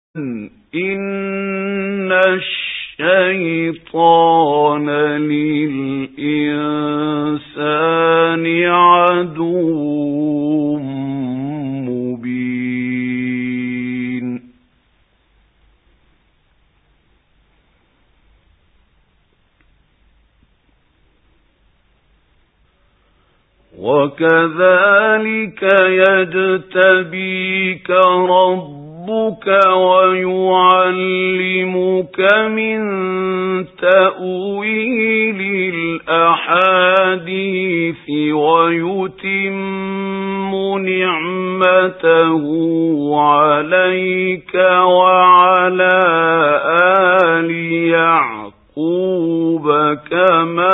إِنَّ الشَّيْطَانَ لِلْإِنسَانِ عَدُوٌّ مُّبِينٌ وَكَذَلِكَ يَجْتَبِيكَ رَبُّكَ وَيُعَلِّمُكَ مِن تَأْوِيلِ الْأَحَادِيثِ وَيُتِمُّ نِعْمَتَهُ عَلَيْكَ وَعَلَى آلِ يَعْقُوبَ كَمَا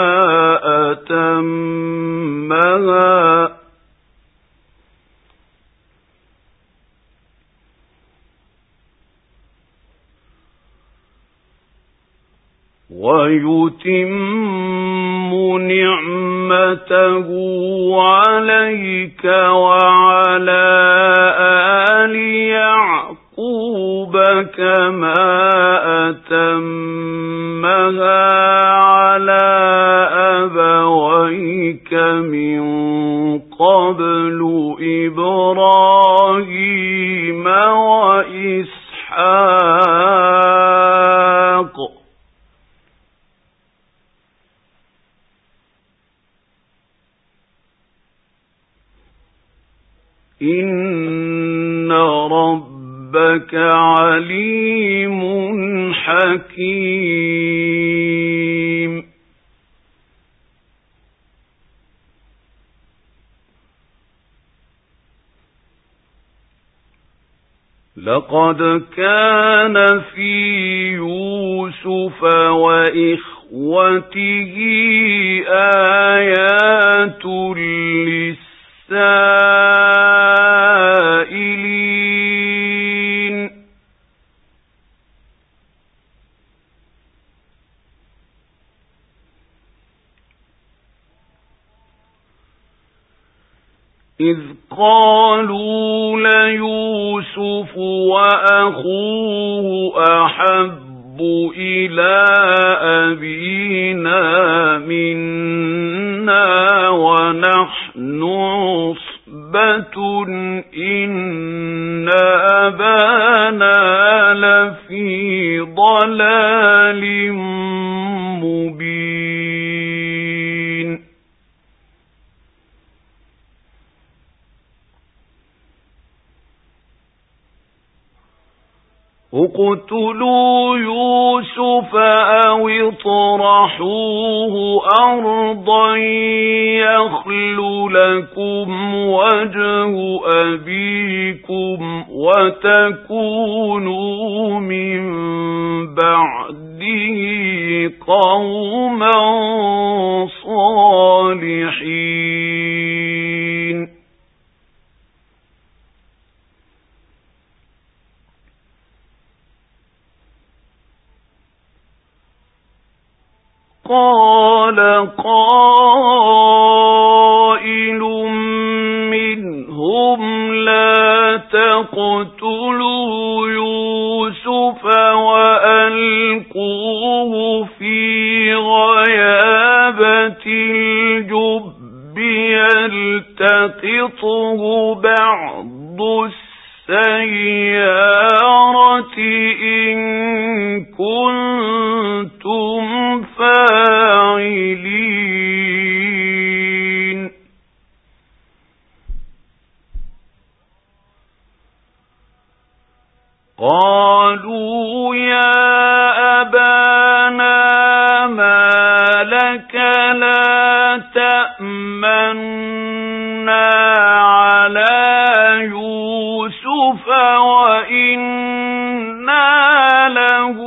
أتمها على أبويك من قبل إبراهيم وإسحاق إِنَّ رَبَّكَ عَلِيمٌ حَكِيمٌ لَقَدْ كَانَ فِي يُوسُفَ وَإِخْوَتِهِ آيَاتٌ لِّلسَّائِلِينَ إِذْ قَالُوا لَيُوسُفُ وَأَخُوهُ أَحَبُّ إِلَى أَبِينَا مِنَّا وَنَحْنُ عُصْبَةٌ إِنَّ أَبَانَا لَفِي ضَلَالٍ مُّبِينٍ اقْتُلُوا يُوسُفَ أَوِ اطْرَحُوهُ أَرْضًا يَخْلُ لَكُمْ وَجْهُ أَبِيكُمْ وَتَكُونُوا مِن بَعْدِهِ قَوْمًا صَالِحِينَ قَالَ قَائِلٌ مِّنْهُمْ لَا تَقْتُلُوا يُوسُفَ وَأَلْقُوهُ فِي غَيَابَتِ الْجُبِّ يَلْتَقِطْهُ بَعْضُ السَّيَّارَةِ إِن كُنتُمْ فَاعِلِينَ قَالُوا يَا أَبَانَا مَا لَكَ لَا تَأْمَنَّا عَلَى يُوسُفَ وَإِنَّا لَهُ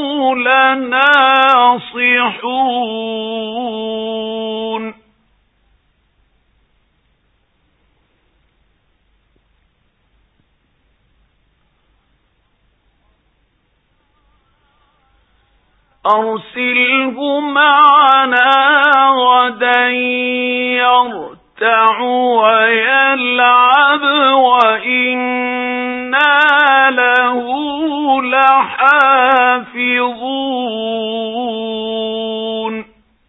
لَنَاصِحُونَ أَرْسِلْهُ مَعَنَا غَدًا يَرْتَعْ وَيَلْعَبْ وَإِنَّا له لحافظون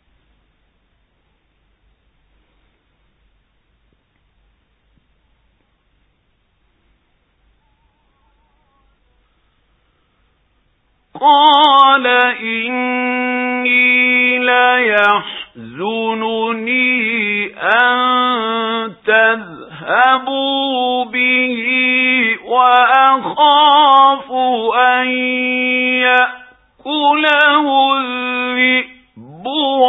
قال إني ليحزنني أن تذهبوا به وأخاف أن يأكله الذئب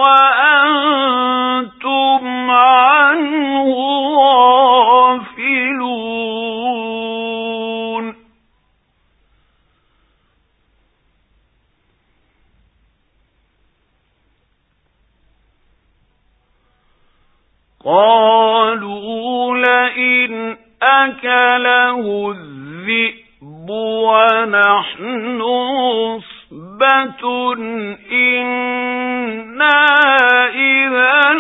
وأنتم عنه غافلون قالوا لئن أكله الذئب ونحن عصبة إنا إذا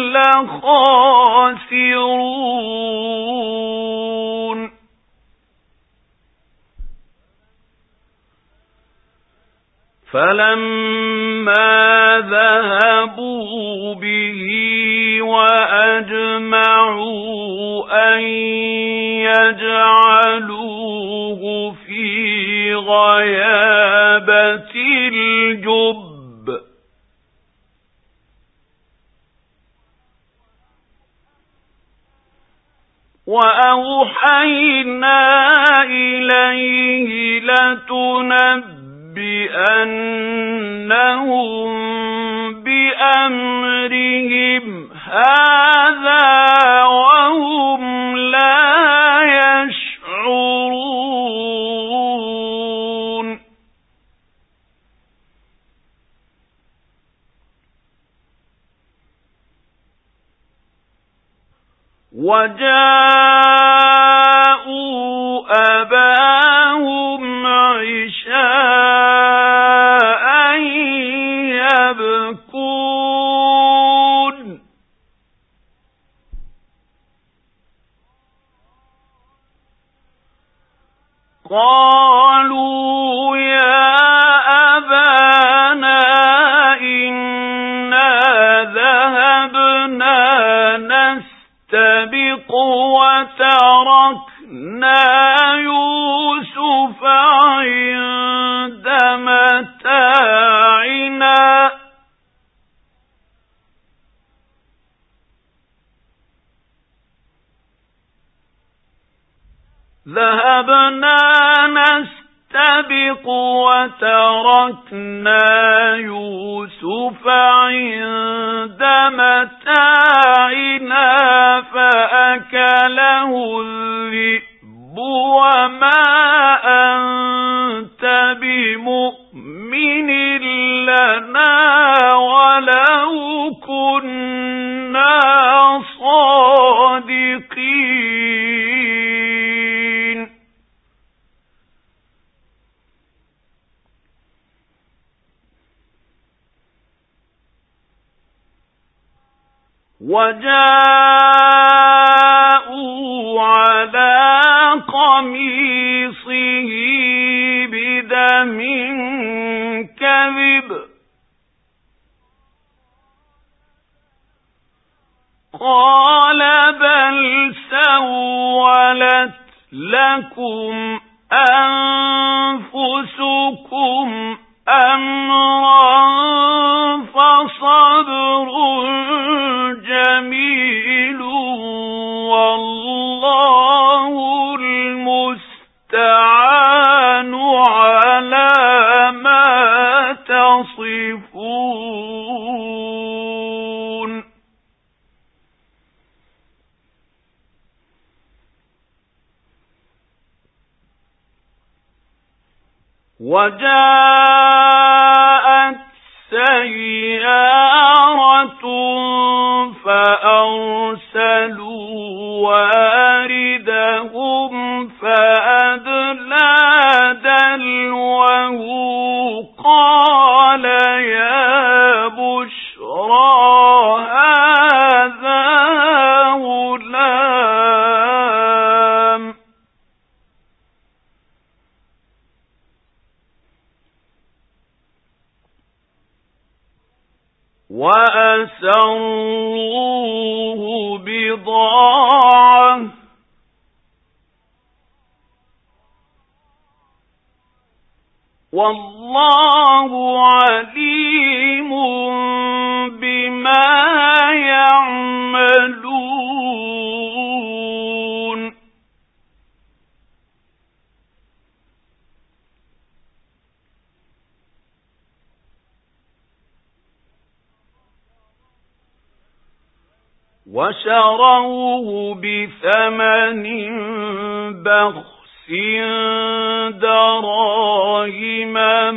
لخاسرون فلما ذهبوا به وأجمعوا أن يجعلوه في غيابة الجب وأوحينا إليه لتنبئنهم بأمرهم هذا وهم لا يشعرون وجاءوا أباهم عشاء يبكون قالوا يا أبانا إنا ذهبنا نستبق وتركنا يوسف عند متاعنا ذهبنا نستبق وتركنا يوسف عند متاعنا فأكله الذئب وما أنت بمؤمن لنا ولو كنا صادقين وجاءوا على قميصه بدم كذب قال بل سولت لكم أنفسكم أمرا فصبر جميل والله المستعان على ما تصفون وجاءت سيارة فأرسلوا واردهم فأدلى دلوه قال يا بشرى هذا غلام وَأَسَرُّوهُ بِضَاعَةً وَاللَّهُ عَلِيمٌ بِمَا يَعْمَلُونَ وَشَرَوْهُ بِثَمَنٍ بَخْسٍ دَرَاهِمَ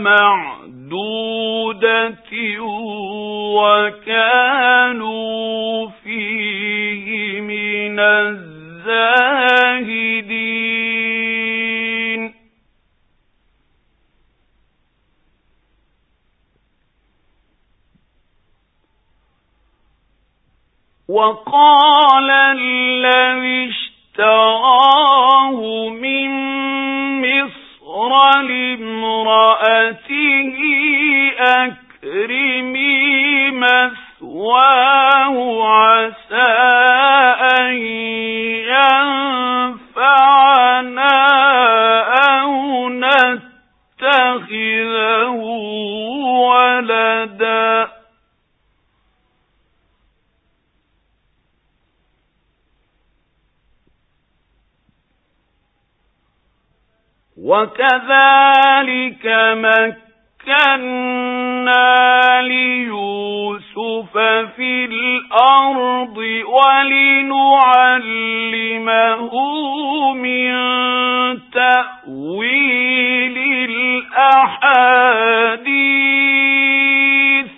مَعْدُودَةٍ وَكَانُوا فِيهِ مِنَ الزَّاهِدِينَ وَقَالَ الَّذِي اشْتَرَاهُ مِن مِّصْرَ لِامْرَأَتِهِ أَكْرِمِي مَثْوَاهُ عَسَىٰ أَن يَنفَعَنَا أَوْ نَتَّخِذَهُ وَلَدًا وَكَذَلِكَ مَكَّنَّا لِيُوسُفَ فِي الْأَرْضِ وَلِنُعَلِّمَهُ مِن تَأْوِيلِ الْأَحَادِيثِ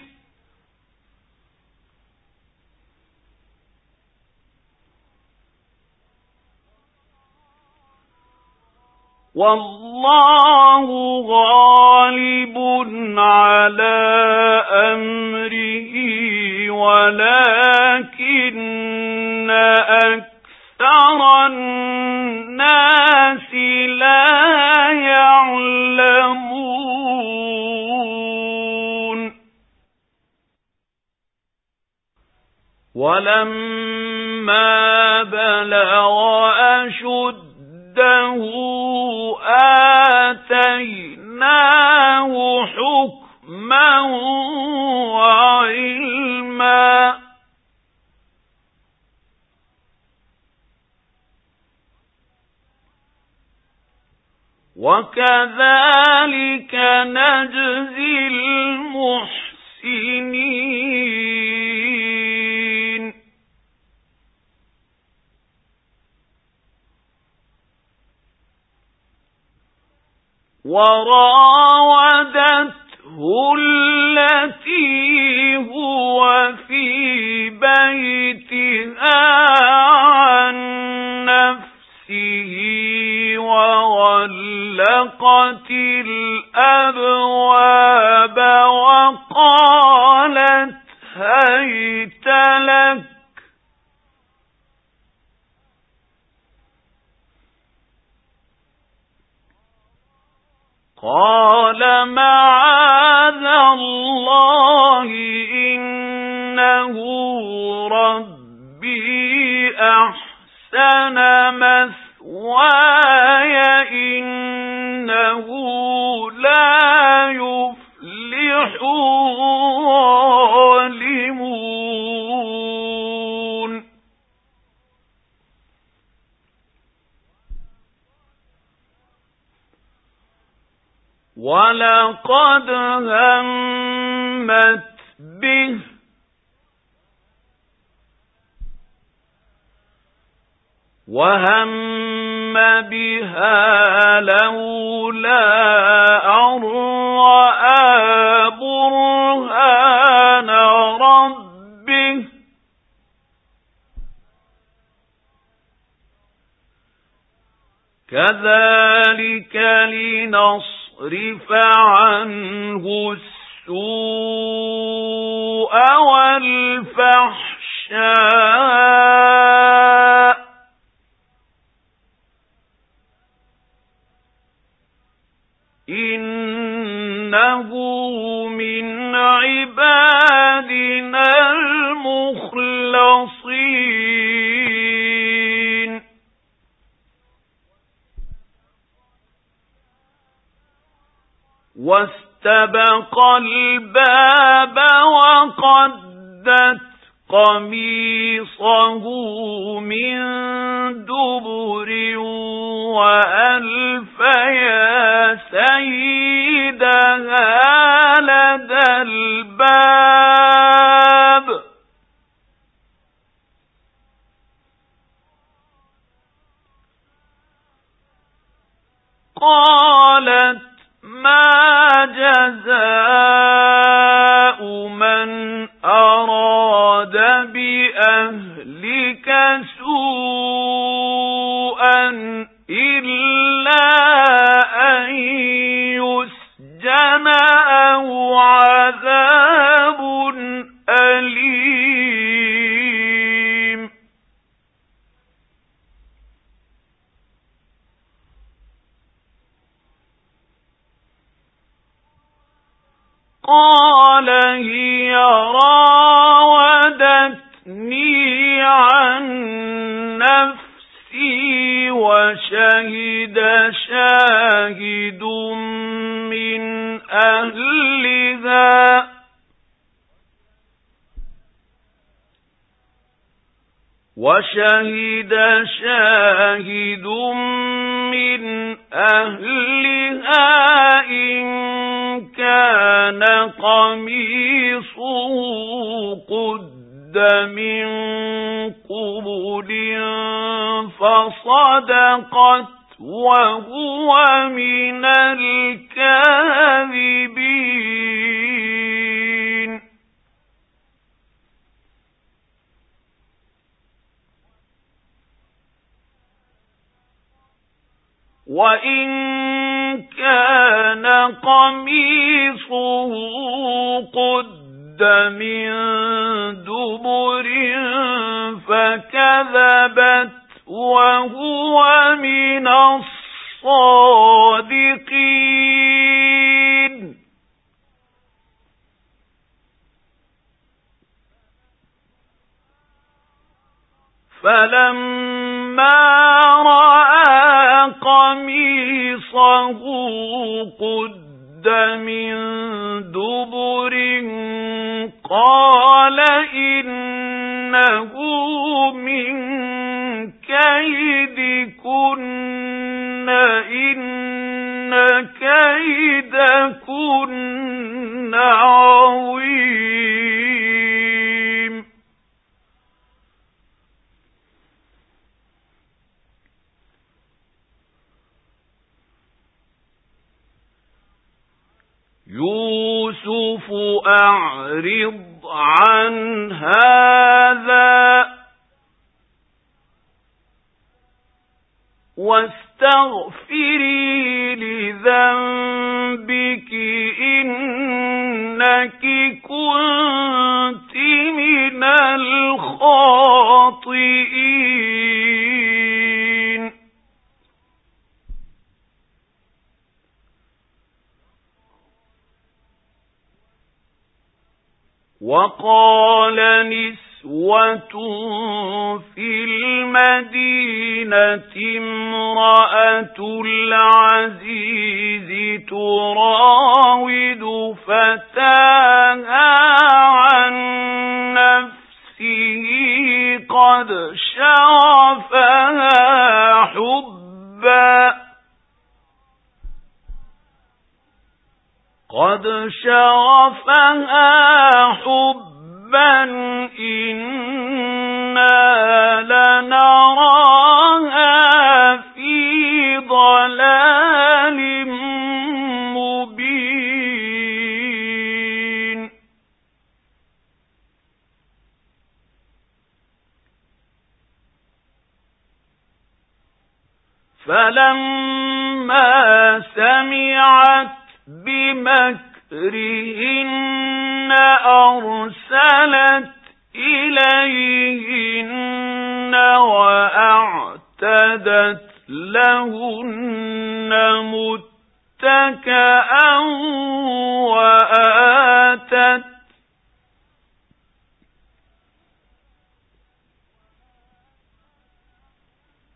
وَاللَّهُ غَالِبٌ عَلَى أَمْرِهِ وَلَكِنَّ أَكْثَرَ النَّاسِ لَا يَعْلَمُونَ وَلَمَّا بَلَغَ أَشُدَّهُ آتَيْنَاهُ حُكْمًا وَعِلْمًا وَكَذَلِكَ نَجْزِي الْمُحْسِنِينَ وَرَاوَدَتْهُ الَّتِي هُوَ فِي بَيْتِهَا عَن نَّفْسِهِ وَغَلَّقَتِ الْأَبْوَابَ وَقَالَتْ هَيْتَ لَكَ قَالَ مَعَاذَ اللَّهِ إِنَّهُ رَبِّي أَحْسَنَ مَثْوَايَ إِنَّهُ لَا يُفْلِحُ الظَّالِمُونَ وَلَقَدْ هَمَّتْ بِهِ وَهَمَّ بِهَا لَوْلَا أَن رَّأَىٰ بُرْهَانَ رَبِّهِ كَذَلِكَ لِنَصْرِفَ عَنْهُ السُّوءَ وَالْفَحْشَاءَ إِنَّهُ مِنْ عِبَادِنَا واستبق الباب وقدت قميصه من دبر وألف يا سيدها لدى الباب قالت ما جزاء من أراد بأهلك سوءا إلا أن يسجن أو عذاب أليم قال هي راودتني عن نفسي وشهد شاهد من أهلها إن كان قميصه قد من قبل فصدقت وهو من الكاذبين وإن كان قميصه قد من دبر فكذبت وهو من الصادقين فلما رأى قميصه قد من دبر قال إنه من كيدكن إن كيدكن عظيم يوسف أعرض عن هذا واستغفري لذنبك إنك كنت من الخاطئين وقال نسوة في المدينة امرأة العزيز تراود فتاها عن نفسه قد شغفها حبا إنا لنراها في ضلال مبين فلما سمعت بمكرهن أرسلت إليهن وأعتدت لهن متكئا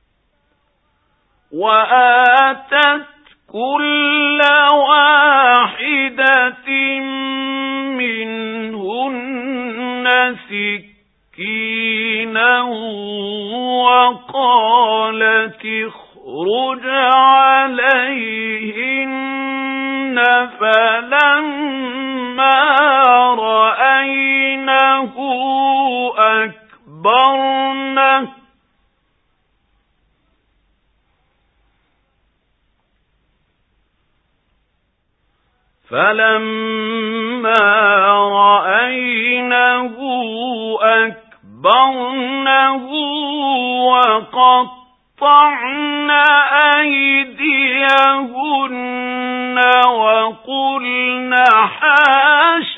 وآتت كل واحدة وقالت اخرج عليهن فلما رأينه أكبرنه وقطعن أيديهن وقلن حاش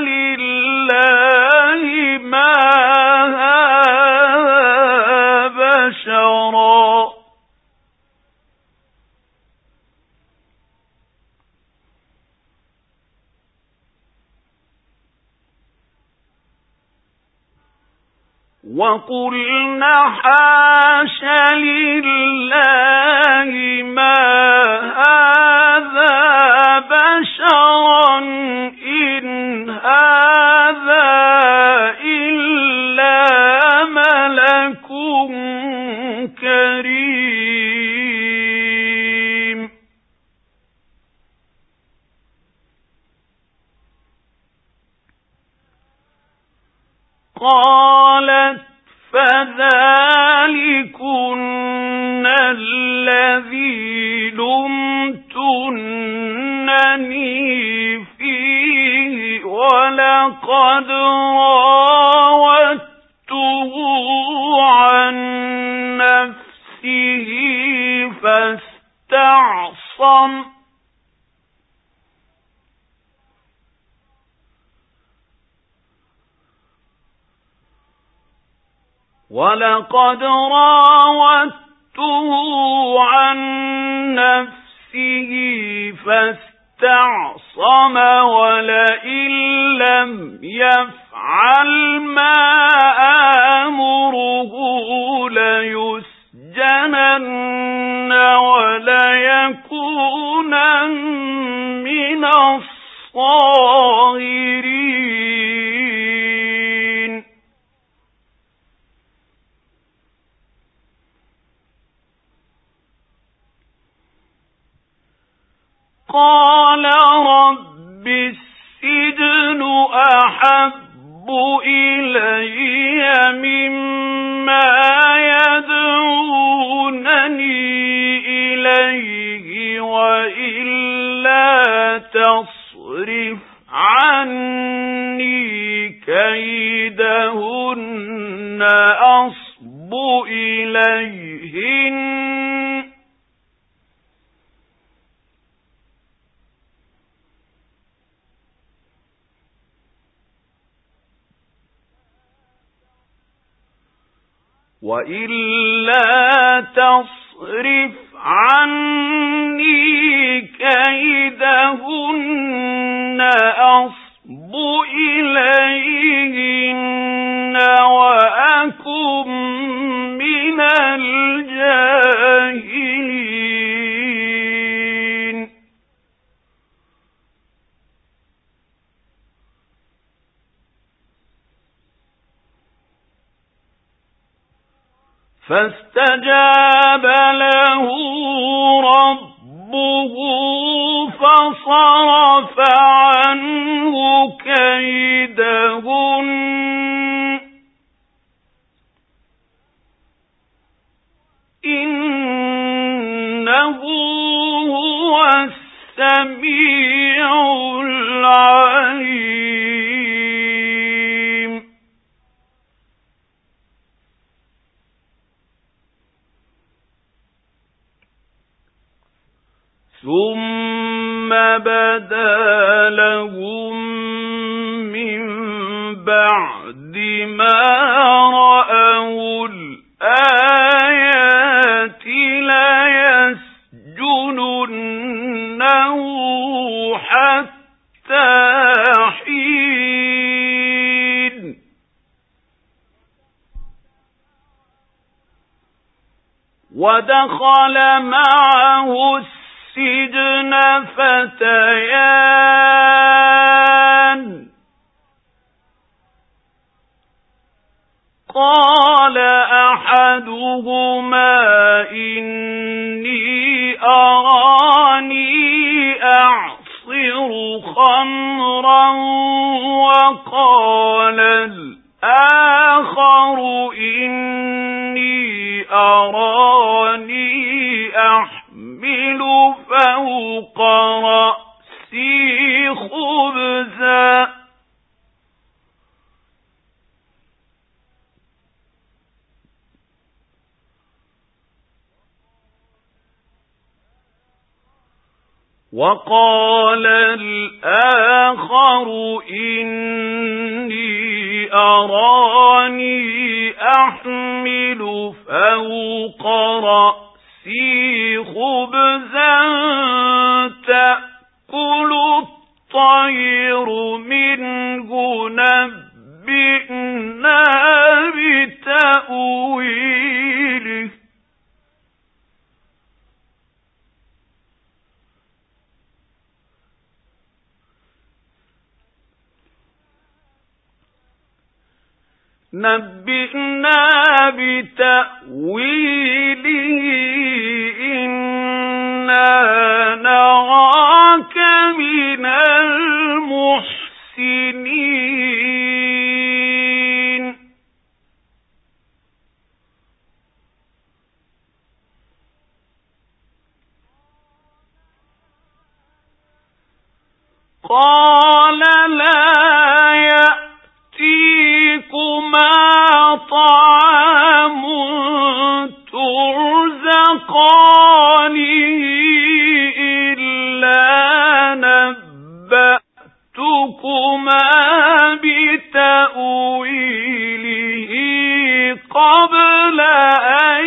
لله ما هذا بشرا إن هذا إلا ملك كريم قالت فذلكن الذي لمتنني فيه ولقد راودته عن نفسه فاستعصم ولئن لم يفعل ما آمره ليسجنن وليكونن من الصاغرين قال رب السجن أحب إلي مما يدعونني إليه وإلا تصرف عني كيدهن أصب إليهن وإلا تصرف عني كيدهن أصب إليهن وأكن من الجاهلين فاستجاب له ربه فصرف عنه كيدهن إنه هو السميع العليم ثم بدا لهم من بعد ما رأوا الآيات ليسجننه حتى حين ودخل معه السجن فتيان قال أحدهما خمرا وقال الآخر إني أراني أحمل فوق رأسي خبزا وقال الآخر إني أراني أحمل فوق رأسي خبزا تأكل الطير منه نبئنا بتأويله إنا نراك من المحسنين قال لا يأتيكما طعام ترزقانه إلا نبأتكما بتأويله قبل أن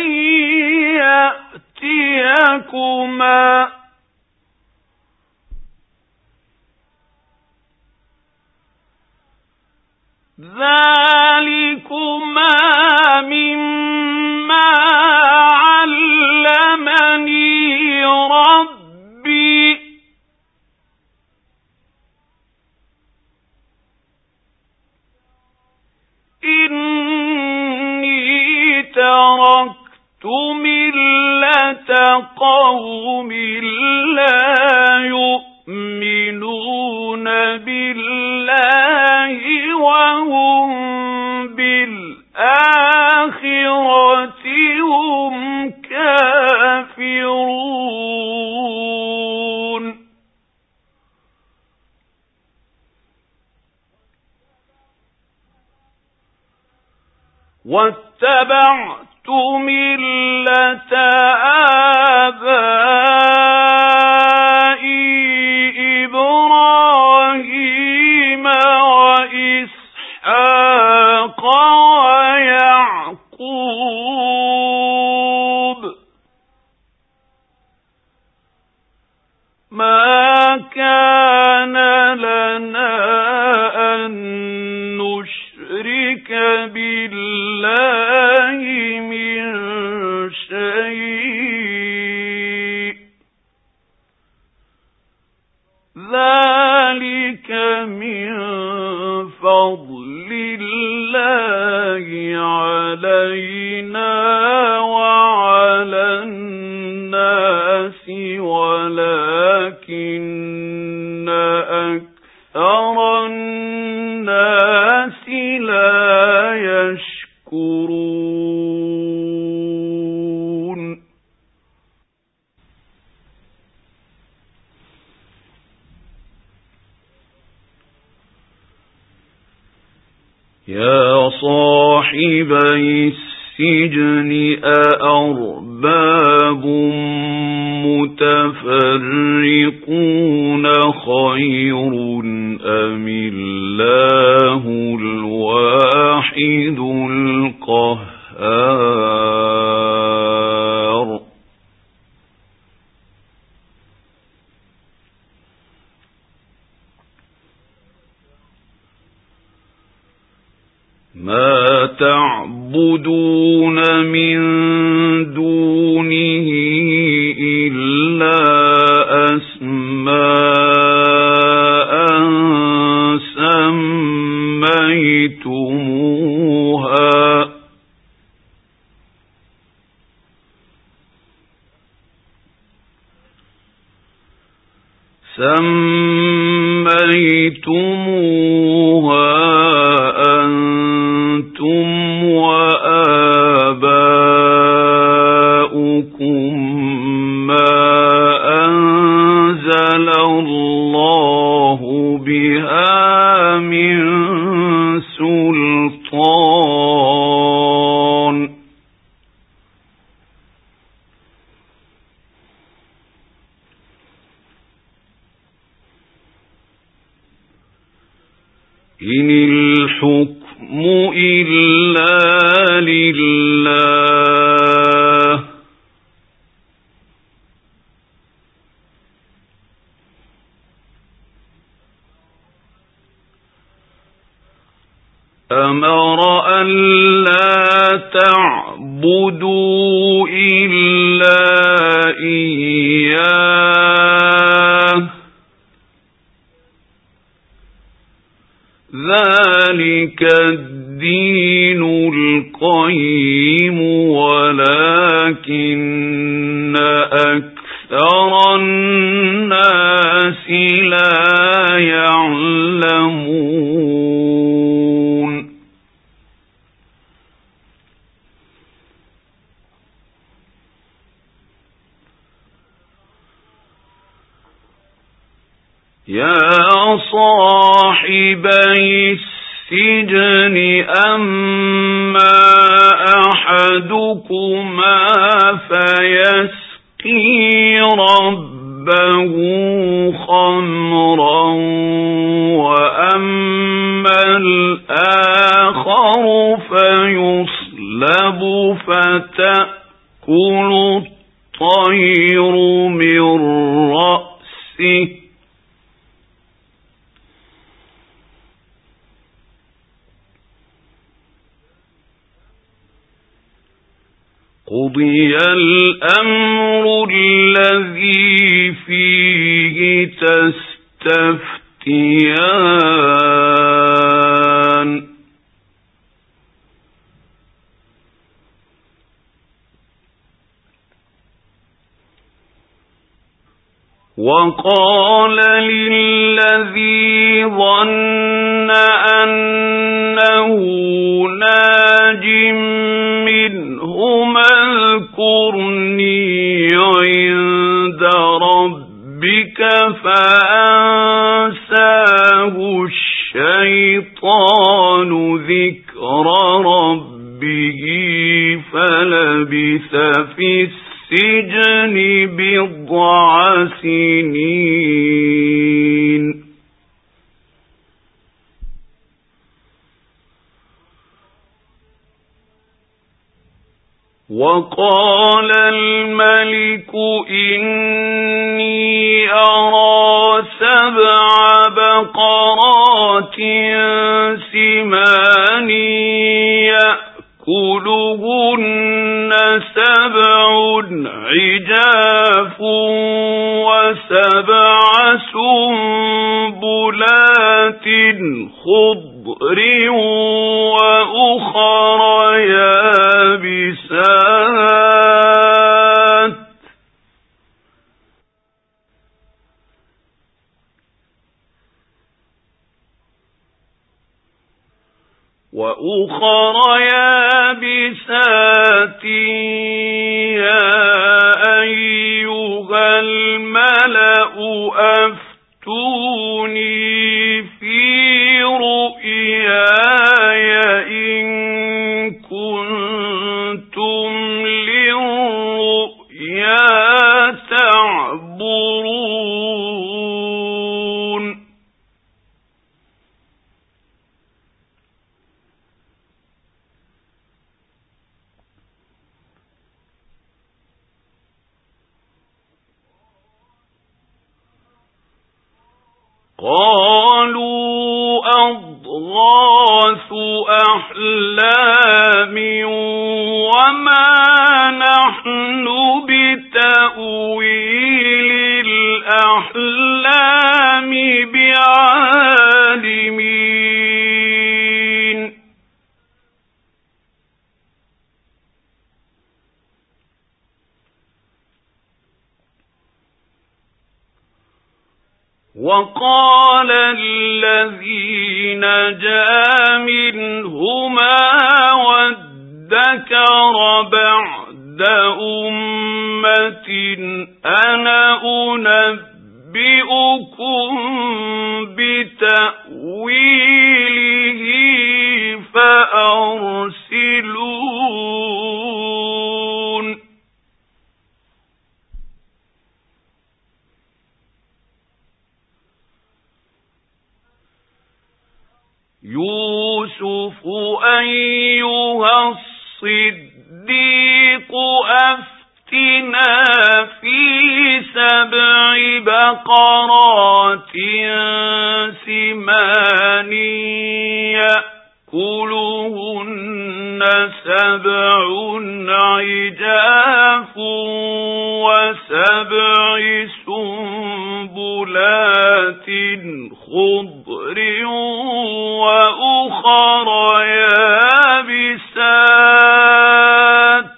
يأتيكما ذلكما مما علمني ربي إني تركت ملة قوم لا يؤمنون بالله وهم بالآخرة هم كافرون واتبعت ملة آبائي إبراهيم وإسحاق ويعقوب ما كان لنا أن نشرك بالله من شيء ذلك من فضل الله علينا وعلى الناس ولكن أكثر الناس لا يشكرون يا صاحبي السجن أأرباب متفرقون خير أم الله الواحد القهار ما تعبدون من دونه إلا أسماء أنتم وآباؤكم ما أنزل الله بها من سلطان إن الحكم إلا لله أمر أن لا تعبدوا إلا إياه ذلك الدين القيم ولكن أكثر الناس لا يعلمون يا صاحبي السجن أما أحدكما فيسقي ربه خمرا وأما الآخر فيصلب فتأكل الطير من رأسه قضي الأمر الذي فيه تستفتيان وقال للذي ظن أنه ناج منهما اذكرني عند ربك فأنساه الشيطان ذكر ربه فلبث في السجن بضع سنين وقال الملك إني أرى 7 بقرات سمان يأكلهن 7 عجاف و7 سنبلات خضر وأخر يابسات يا أيها الملأ أفتوني في رؤياي إن كنتم للرؤيا تعبرون قالوا أضغاث أحلام وما نحن بتأويل الأحلام بعالمين وقال الذي نجا منهما وادكر بعد أمة أنا أنبئكم بتأويله فأرسلون يوسف أيها الصديق أفتنا في 7 بقرات سمان يأكلهن 7 عجاف و7 سنبلات خضر وأخر يابسات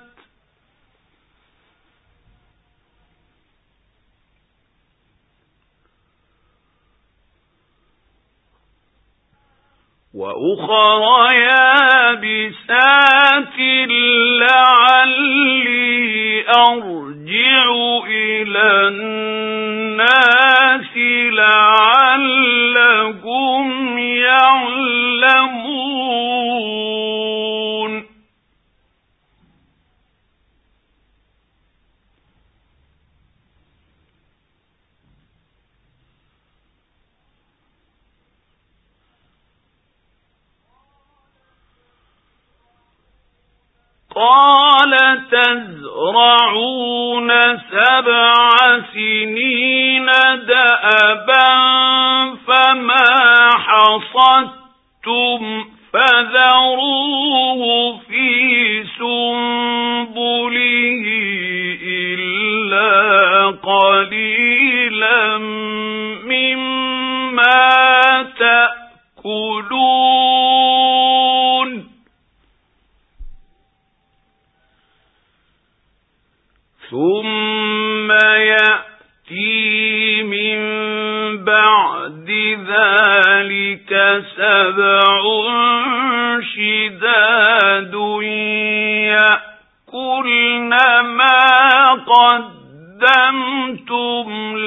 لعلي أرجع إلى الناس لعلهم يعلمون قال تزرعون 7 سنين دأبا فما حصدتم فذروه في سنبله إلا قليلا مما تأكلون ثم يأتي من بعد ذلك 7 شداد يأكلن ما قدمتم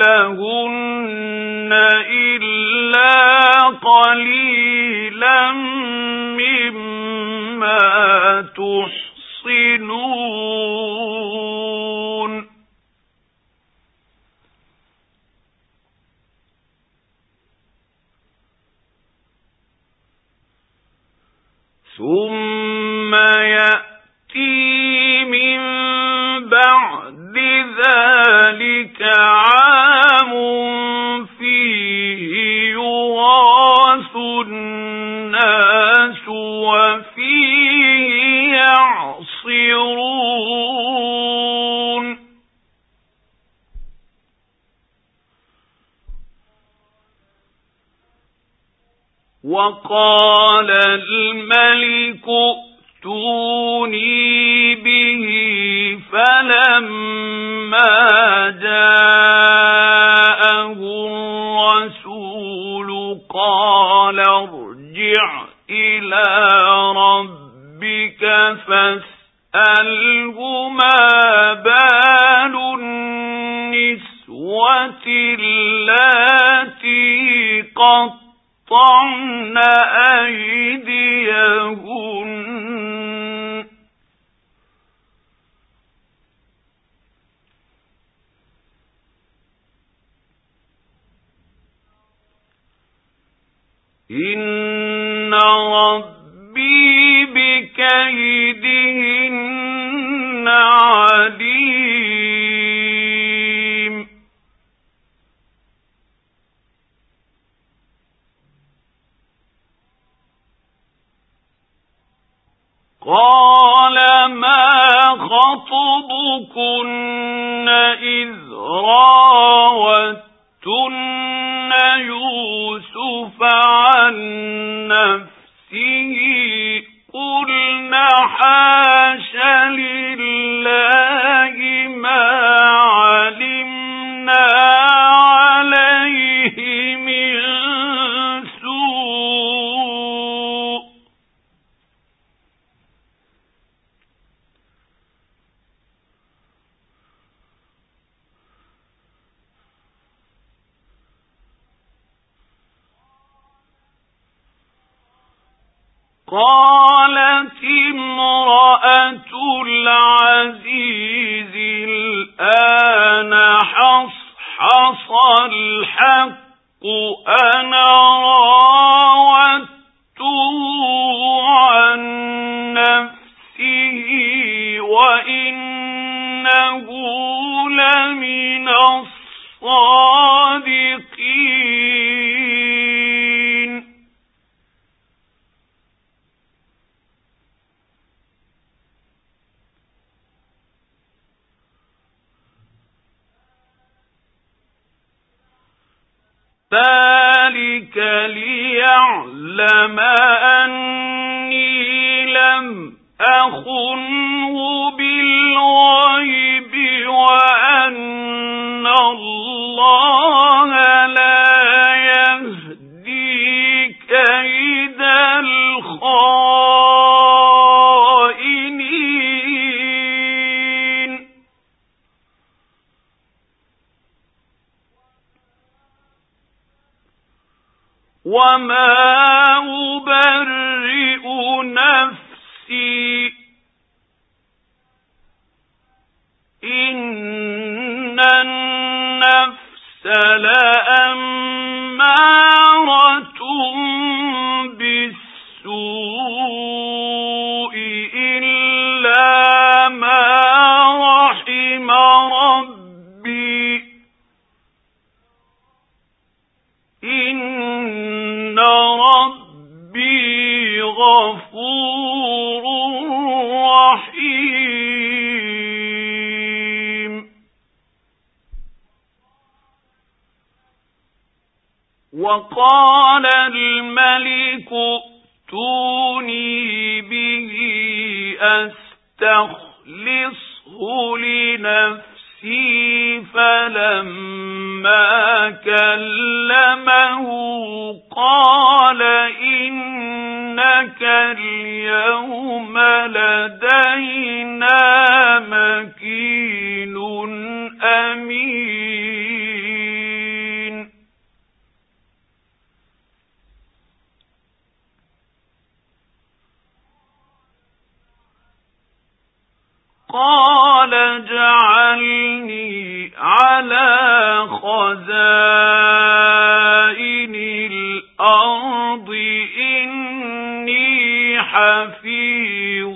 لهن إلا قليلا مما تحصنون ثم يأتي من بعد ذلك عام فيه يغاث الناس وفيه يعصرون وقال الملك ائتوني به فلما جاءه الرسول قال ارجع إلى ربك فاسأله ما بال النسوة اللاتي قطعن أيديهن إن ربي بكيدهن عليم قال ما خطبكن إذ راوتن يوسف عن نفسه قلنا حاش لله ما علمنا عليه قالت امرأة العزيز الآن حصحص الحق أنا راودته عن نفسه وإنه لمن الصادقين. ذلك ليعلم أني لم أخنه بالغيب وأن الله لا يهدي كيد الخائنين. وما أبرئ نفسي إن النفس لأمارة بالسوء إلا ما رحم ربي إن ربي غفور رحيم. وقال الملك ائتوني به أستخلصه لنفسي فلما كلمه قال إنك اليوم لدينا مكين أمين. قال اجعلني على خزائن الأرض إني حفيظ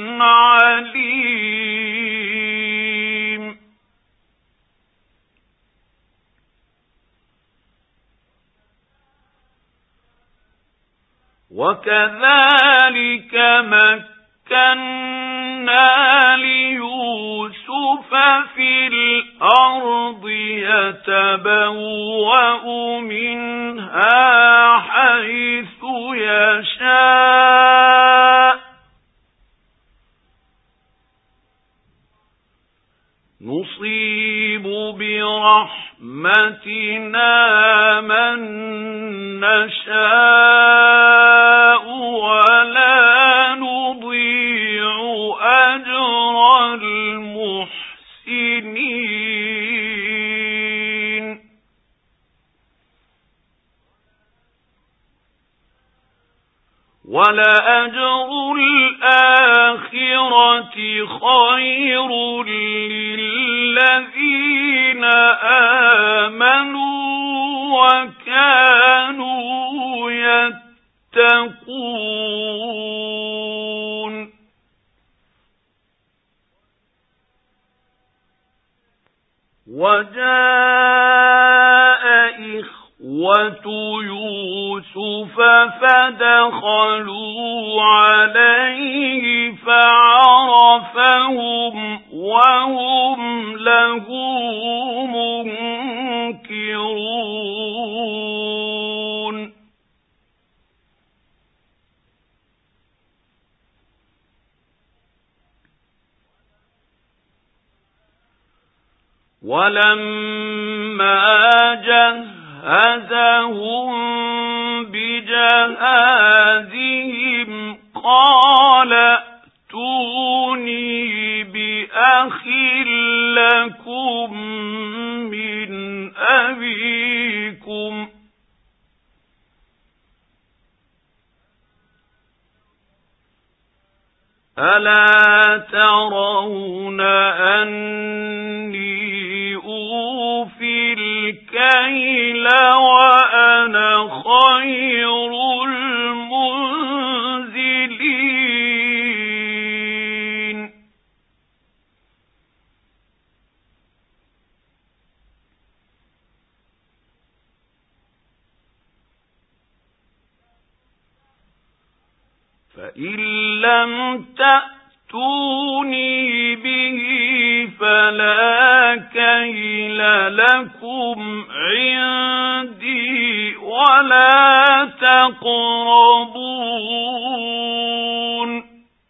عليم. وكذلك مكنا ليوسف في الأرض يتبوأ منها حيث يشاء نصيب برحمتنا من نشاء ولا نضيع أجر المحسنين. ولأجر الآخرة خير للذين آمنوا وكانوا يتقون. وجاء إخوة يوسف فدخلوا عليه فعرفهم وهم له منكرون. ولما جهزهم بجهازهم قال ائتوني بأخ لكم من أبيكم ألا ترون أني أوفي الكيل وأنا خير المنزلين فإن لم تأتوني به فلا كيل لكم عندي ولا تقربون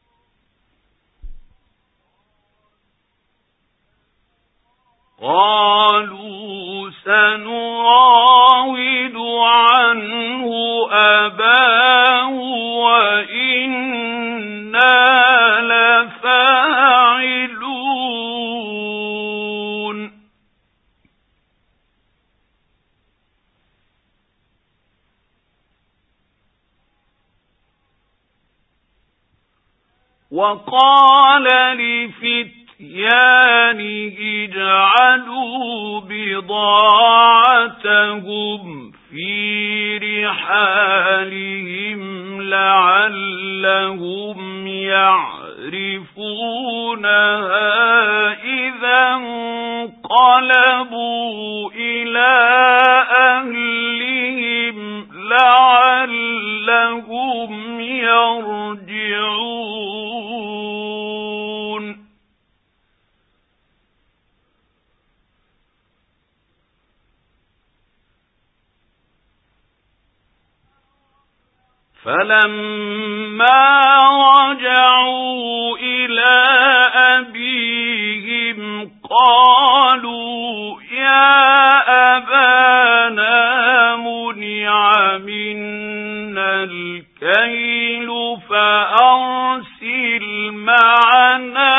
قالوا سنراود عنه أباه وإنا لفاعلون وقال لفتيانه اجعلوا بضاعتهم في رحالهم لعلهم يعرفونها إذا انقلبوا إلى أهلهم لعلهم يرجعون فلما رجعوا إلى أبيهم قالوا يا أبانا منع منا الكيل فأرسل معنا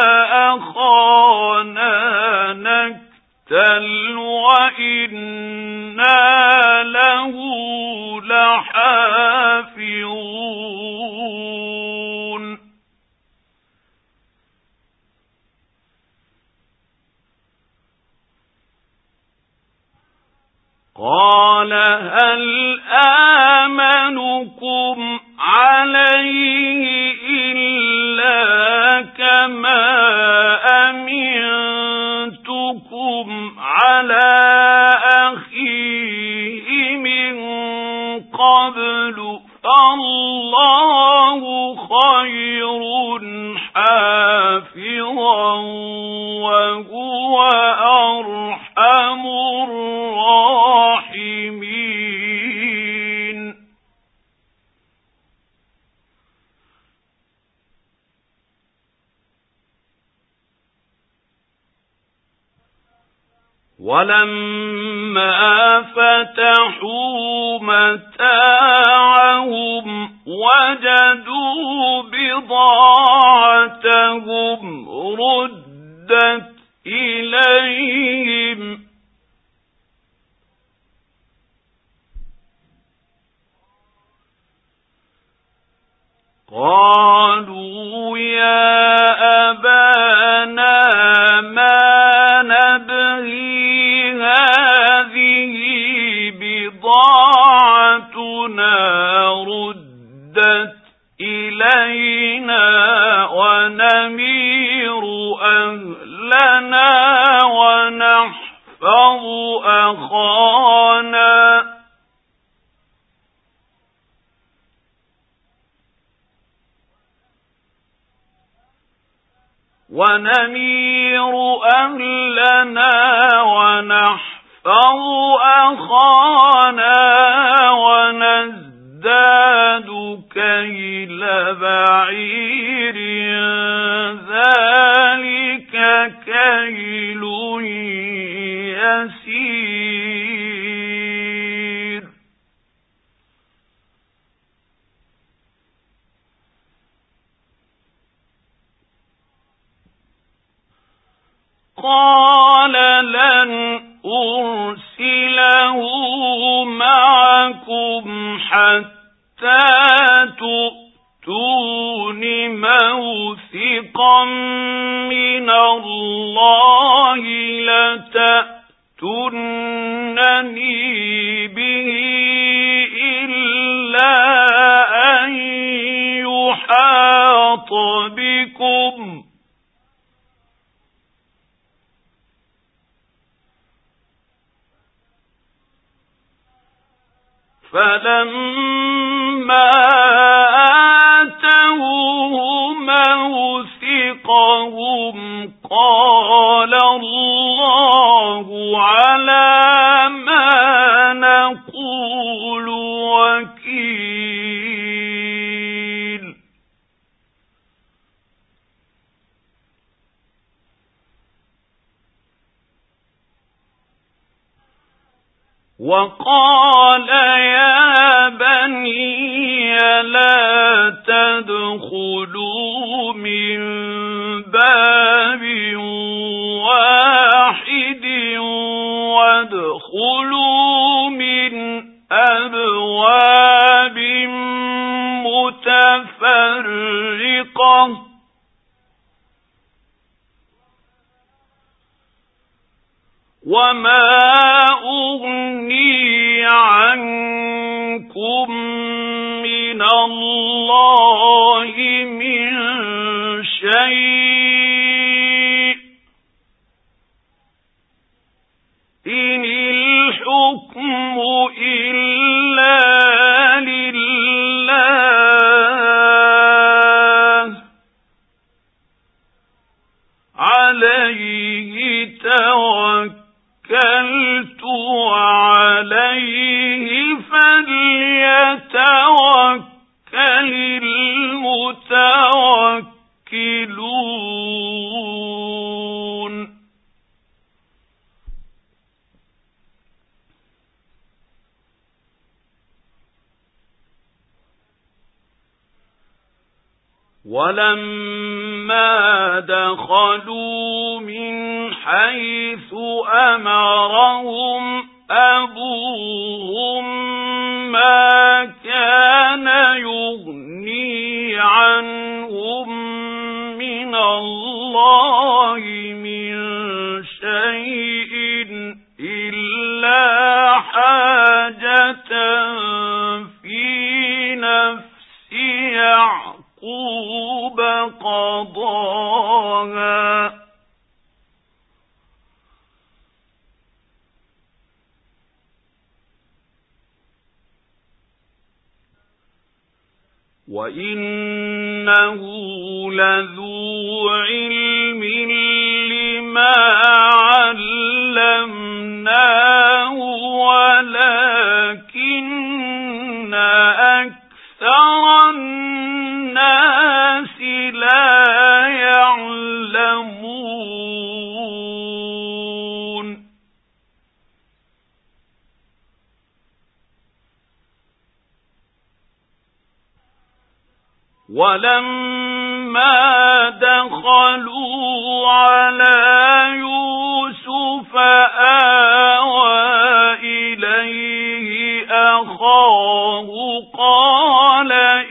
أخانا نكتل وإنا له لحافظون قال هل آمنكم عليه إلا كما أمنتكم على أخيه من قبل فالله خير حافظا وهو أرحم الراحمين ولما فتحوا متاعهم وجدوا بضاعتهم ردت إليهم قالوا يا أبانا ما نبغي هذه بضاعتنا ردت إلينا ونمير أهلنا ونحفظ أخانا ونزداد كيل بعير ذلك كيل يسير قال لن أرسله معكم حتى تؤتون موثقا من الله لتأتونني به إلا أن يحاط بكم فلما آتوه موثقهم قال الله على ما نقول وكيل وقال يا بني لا تدخلوا من باب واحد وادخلوا من أبواب متفرقة وما أغني عنكم من الله من شيء إن الحكم إلا لله عليه توكلت وعليه فليتوكل المتوكلون ولما دخلوا من حيث أمرهم أبوهم ما كان يغني عنهم من الله من شيء إلا حاجة في نفس يعقوب قضاها وإنه لذو علم لما علمناه ولكن أكثر الناس لا يعلمون ولما دخلوا على يوسف آوى إليه أخاه قال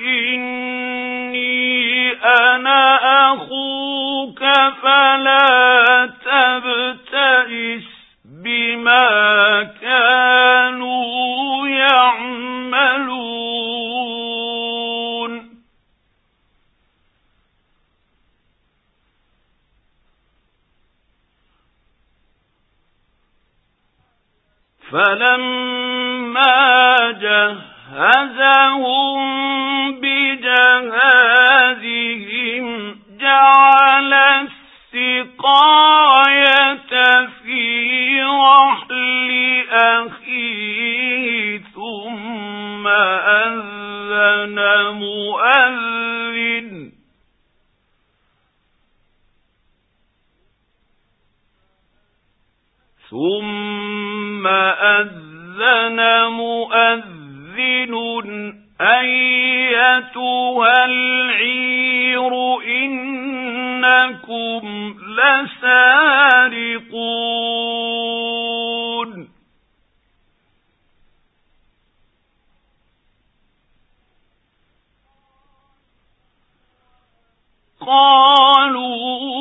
إني أنا أخوك فلا تبتئس بما كانوا يعملون فلما جهزهم بجهازهم جعل السقاية في رحل أخيه ثم أذن مؤذن أيتها العير إنكم لسارقون قالوا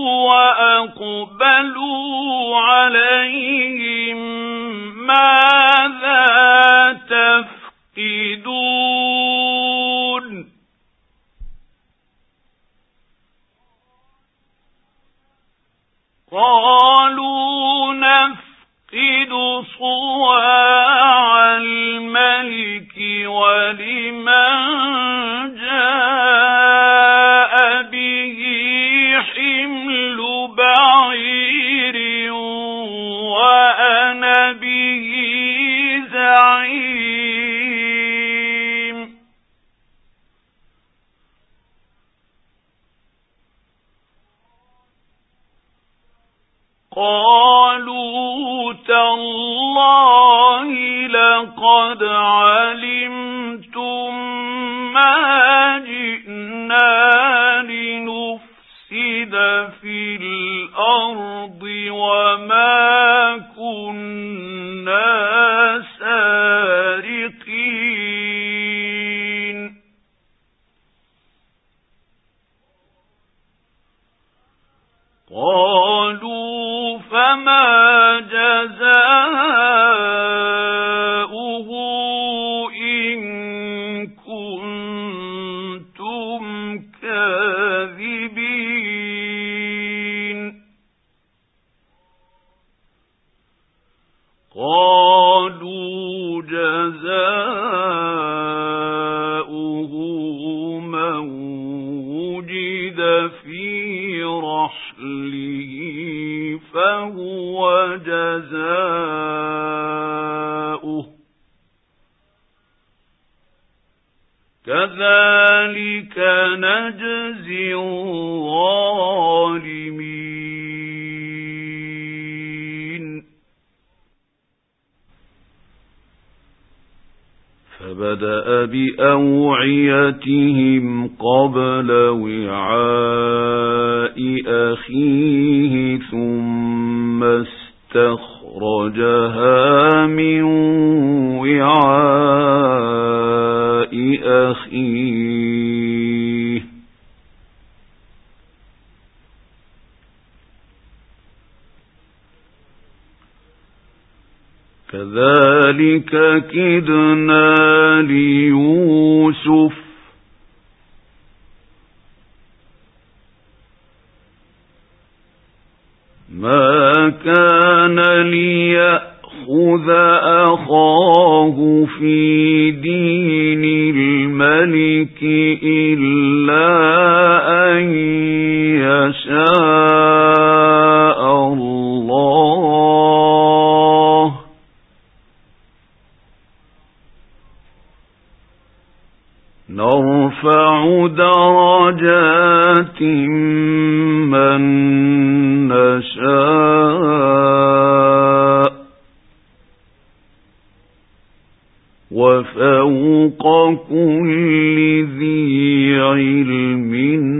وأقبلوا عليهم ماذا تفقدون قالوا نفقد صواع الملك ولمن جاء به حمل بعير وأنا به زعيم قالوا تالله لقد علمتم ما جئنا لنفسد في الأرض وما كنا سارقين قالوا فما جزاؤه إن كنتم كاذبين قالوا جزاؤه من وجد في رحله فهو جزاؤه كذلك نجزي الظالمين فبدأ بأوعيتهم قبل وعاء أخيه ثم استخرجها من وعاء أخيه كذلك كدنا ليوسف ما كان ليأخذ أخاه في دين الملك إلا أن يشاء الله نرفع درجات من نشاء وفوق كل ذي علم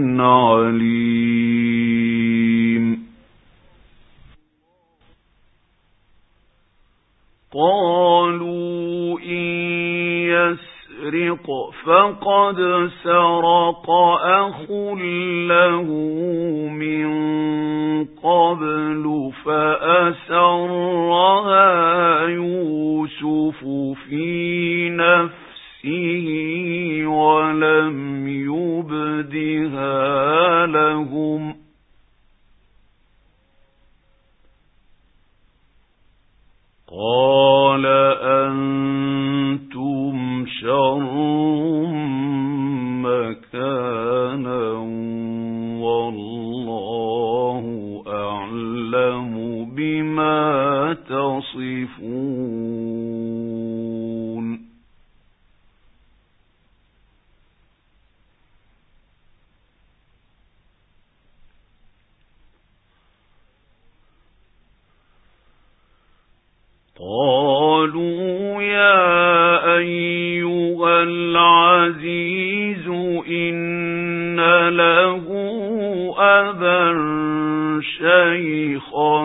عليم قالوا إن يسرق فقد سرق أخ له من قبل فأسرها يوسف في نفسه ولم يبدها لهم قال أنتم شر مكانا والله أعلم بما تصفون قالوا يا أيها العزيز إن له أبا شيخا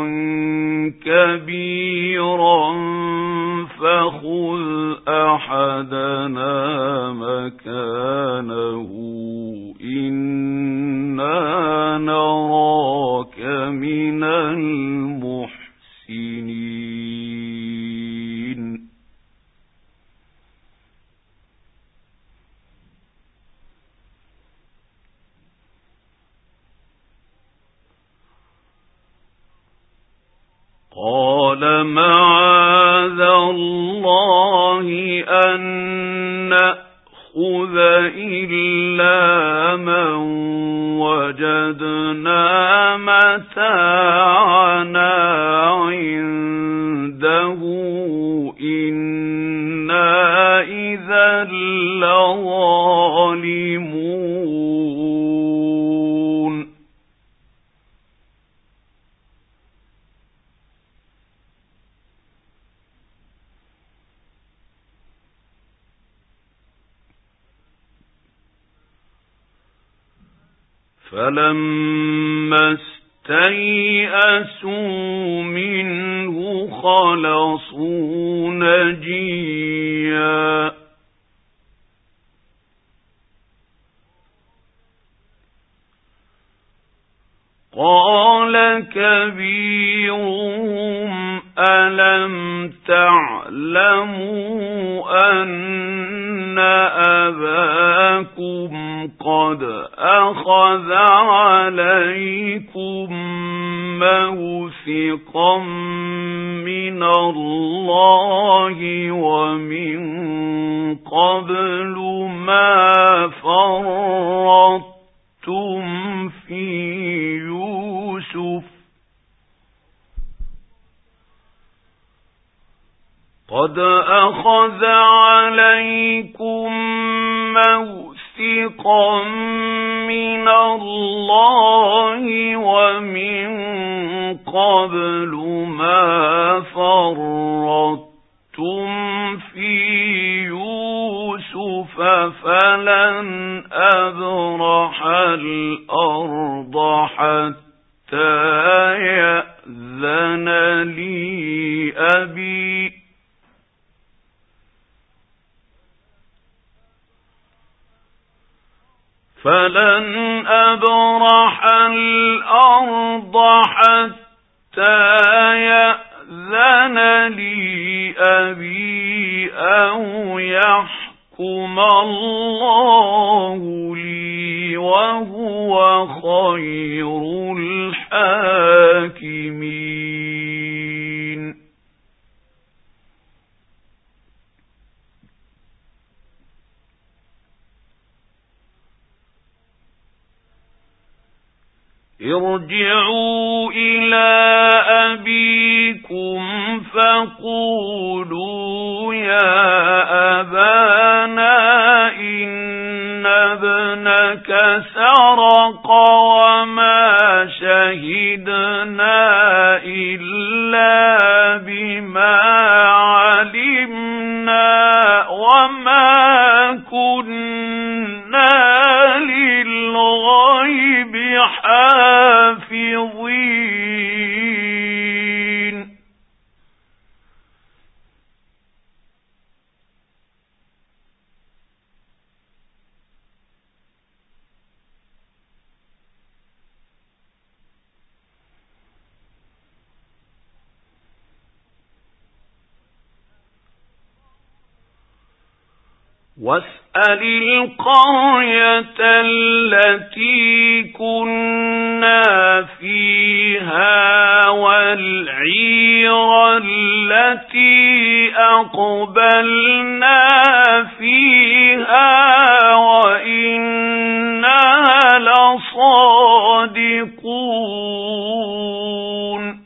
كبيرا فخذ أحدنا مكانه إنا نراك من المحسنين قال معاذ الله أن نأخذ إلا من وجدنا متاعنا عنده إنا إذا لظالمون فلما استيئسوا منه خلصوا نجيا قال كبيرهم ألم تعلموا أن أباكم قد أخذ عليكم موثقا من الله ومن قبل ما فرطتم في يوسف قد أخذ عليكم موثقا من الله ومن قبل ما فرطتم في يوسف فلن أبرح الأرض حتى يأذن لي أبي فلن أبرح الأرض حتى يأذن لي أبي أو يحكم الله لي وهو خير الحاكمين ارجعوا إلى أبيكم فقولوا يا أبانا إن ابنك سرق وما شهدنا إلا بما علمنا وما كنا للغيب حافظين واسأل القرية التي كنا فيها والعير التي أقبلنا فيها وإنا لصادقون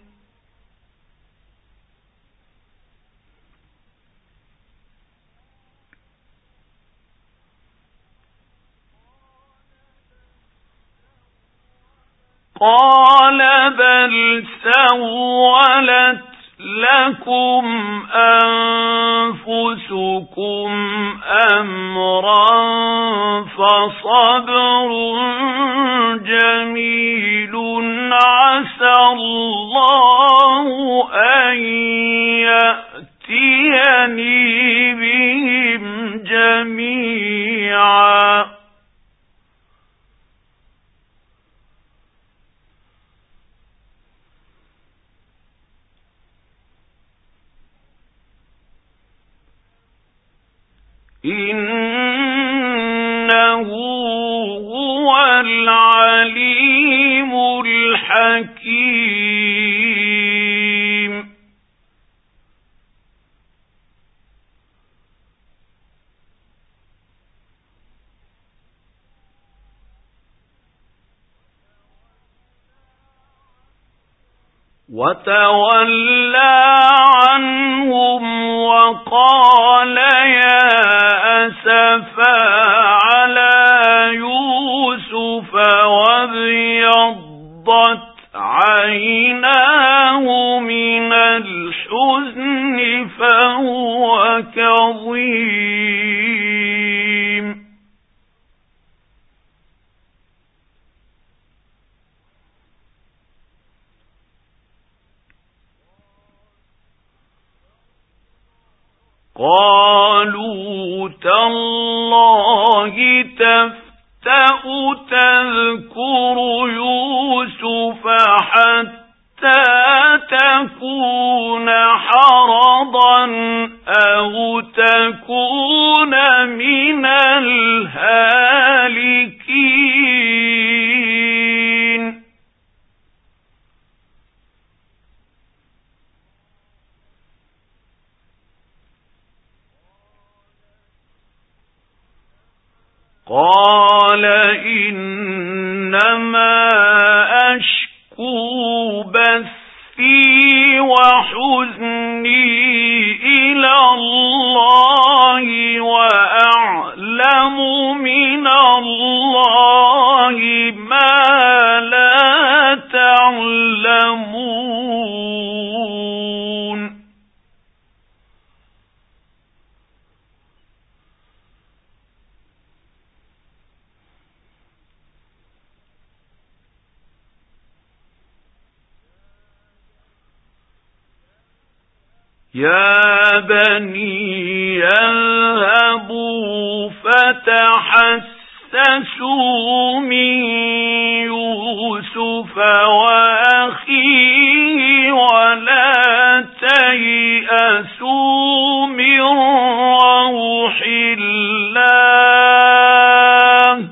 قال بل سولت لكم أنفسكم أمرا فصبر جميل عسى الله أن يأتيني بهم جميعا وتولى عنهم وقال يا أسفا على يوسف وابيضت عيناه من الحزن فهو كظيم. قالوا تالله تفتأ تذكر يوسف حتى تكون حرضا أو تكون من الهالكين. قال إنما أشكو بثي وحزني إلى الله وأعلم من الله ما لا تعلمون. يا بني اذهبوا فتحسسوا من يوسف وأخيه ولا تيأسوا من روح الله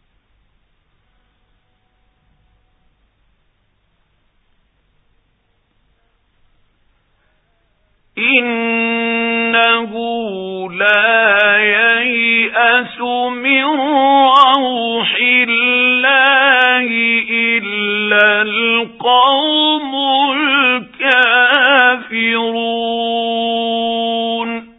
إنه لا ييأس من روح الله إلا القوم الكافرون.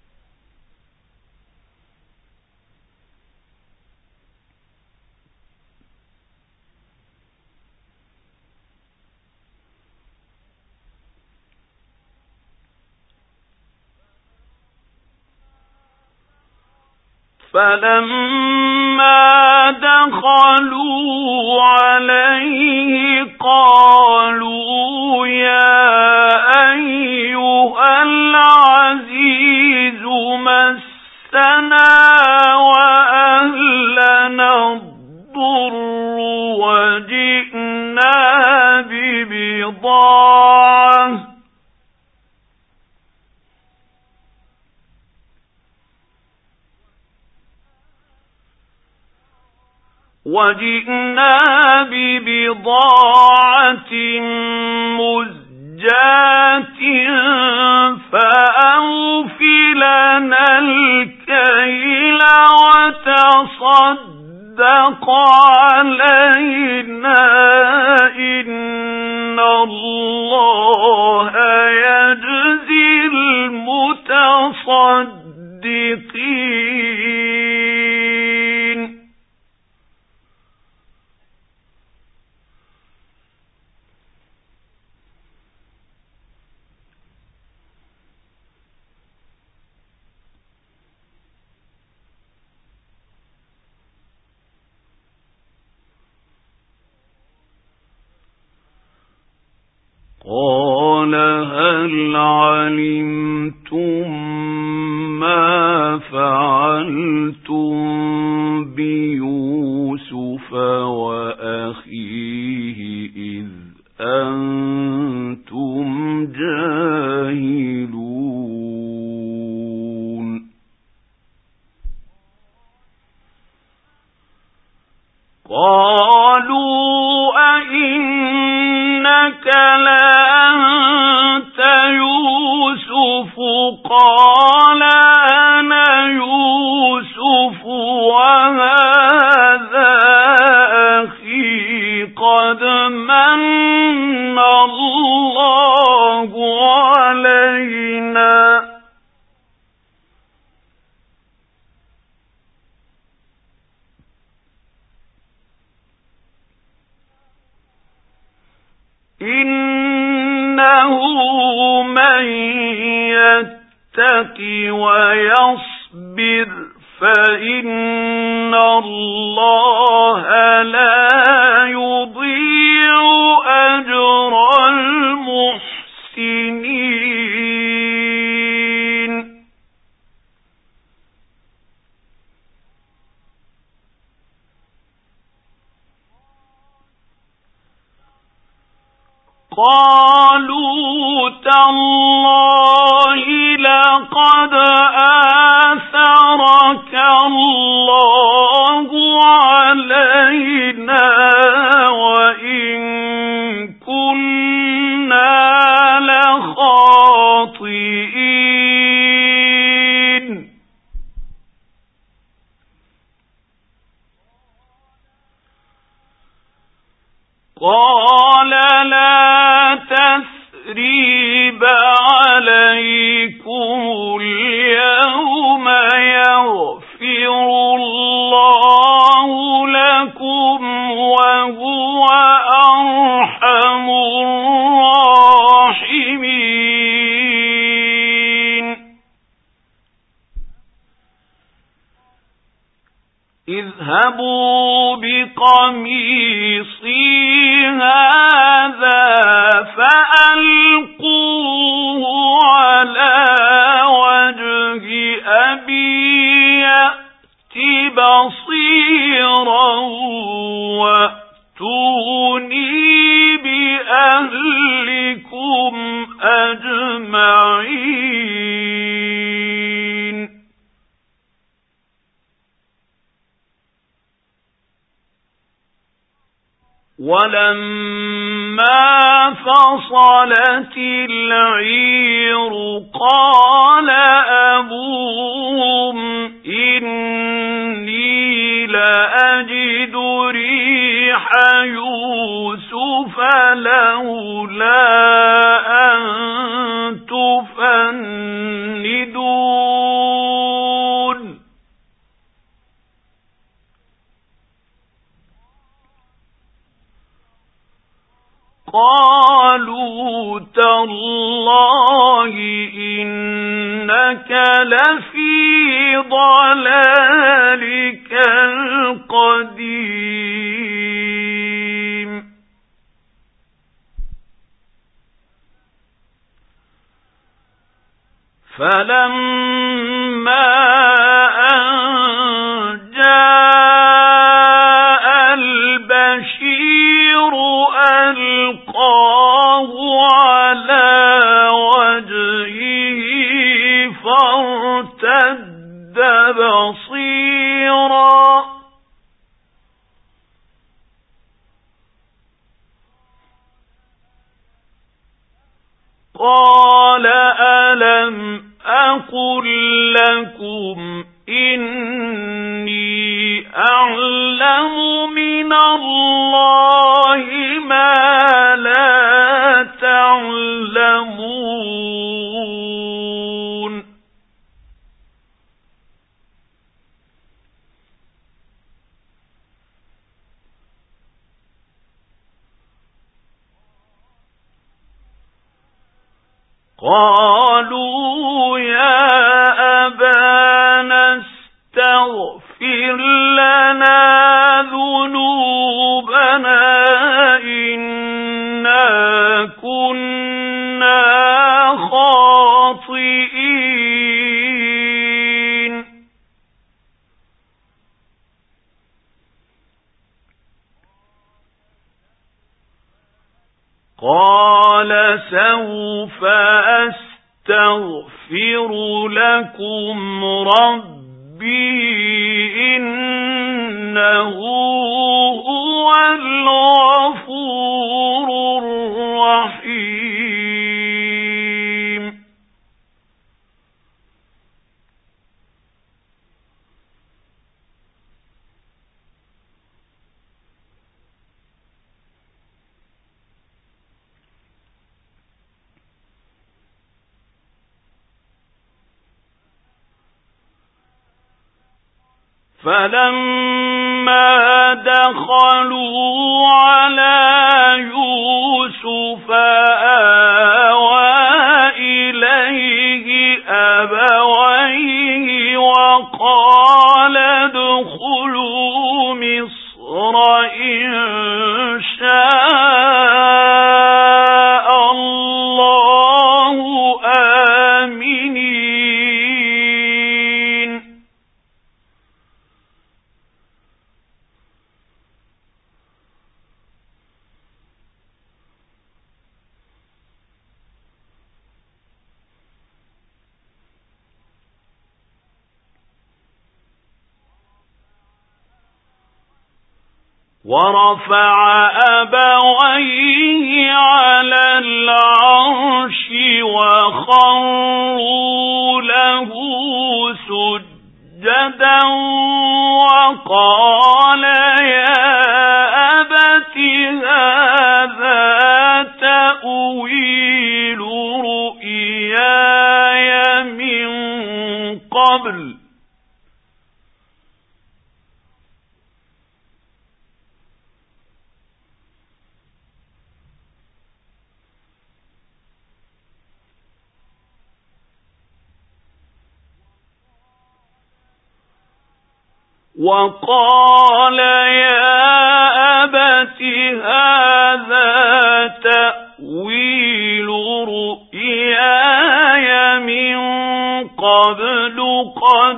فلما دخلوا عليه قالوا يا أيها العزيز مسنا وأهلنا الضر وجئنا ببضاعة مزجاة فأوف لنا الكيل وتصدق علينا إن الله يجزي المتصدقين. قال هل علمتم ما فعلتم بيوسف وأخيه إذ أنتم جاهلون. قالوا أئنك لأنت يوسف قال أنا يوسف وهذا أخي قد من الله إنه من يتق ويصبر فإن الله لا يضيع أجر المحسنين. قالوا تالله لقد آثرك الله علينا وإن كنا لخاطئين. قال لا تثريب عليكم اليوم يغفر الله لكم وهو أرحم الراحمين. اذهبوا بقميصي هذا فألقوه على وجه أبي يأت بصيرا وأتوني بأهلكم أجمعين. ولما فصلت العير قال أبوهم إني لأجد ريح يوسف لولا أن تفندون. قالوا تالله إنك لفي ضلالك القديم. فلما أن جاء البشير ألقاه على وجهه فارتد بصيرا قال ألم أقل لكم إني أعلم من الله ما لا تعلمون. قالوا يا أبانا استغفر لنا ذنوبنا إنا كنا خاطئين. قال سوف أستغفر لكم ربي إنه هو الغفور الرحيم. فلما دخلوا على يوسف يوسف آوى إليه أبويه وقال ادخلوا مصر إن شاء الله آمنين. ورفع أبويه على العرش وخروا له سجدا وقال يا أبت هذا تأويل رؤياي من قبل وقال يا أبت هذا تأويل رؤياي من قبل قد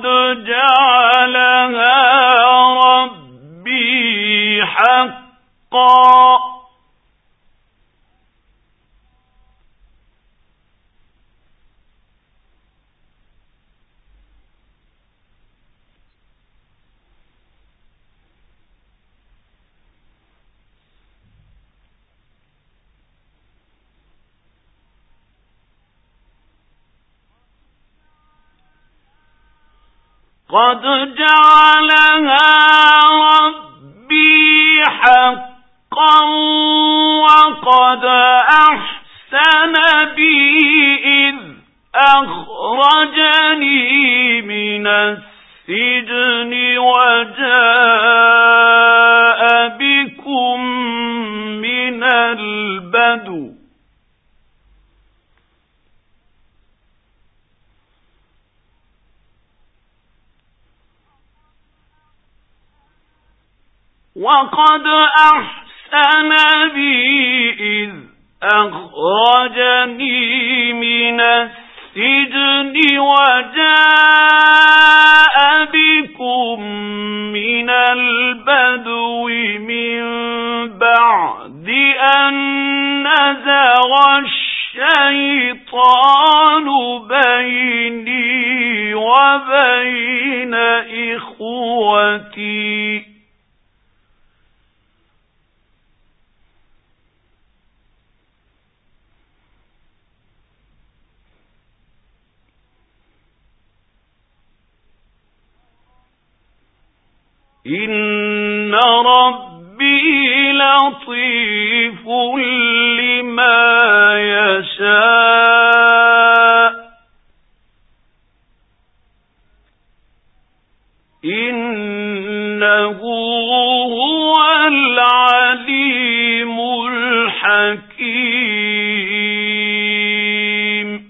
جعلها ربي حقا قد جعلها ربي حقا وقد أحسن بي إذ أخرجني من السجن وجاء بكم من البدو وقد أحسن بي إذ أخرجني من السجن وجاء بكم من البدو من بعد أن نزغ الشيطان بيني وبين إخوتي إن ربي لطيف لما يشاء إنه هو العليم الحكيم.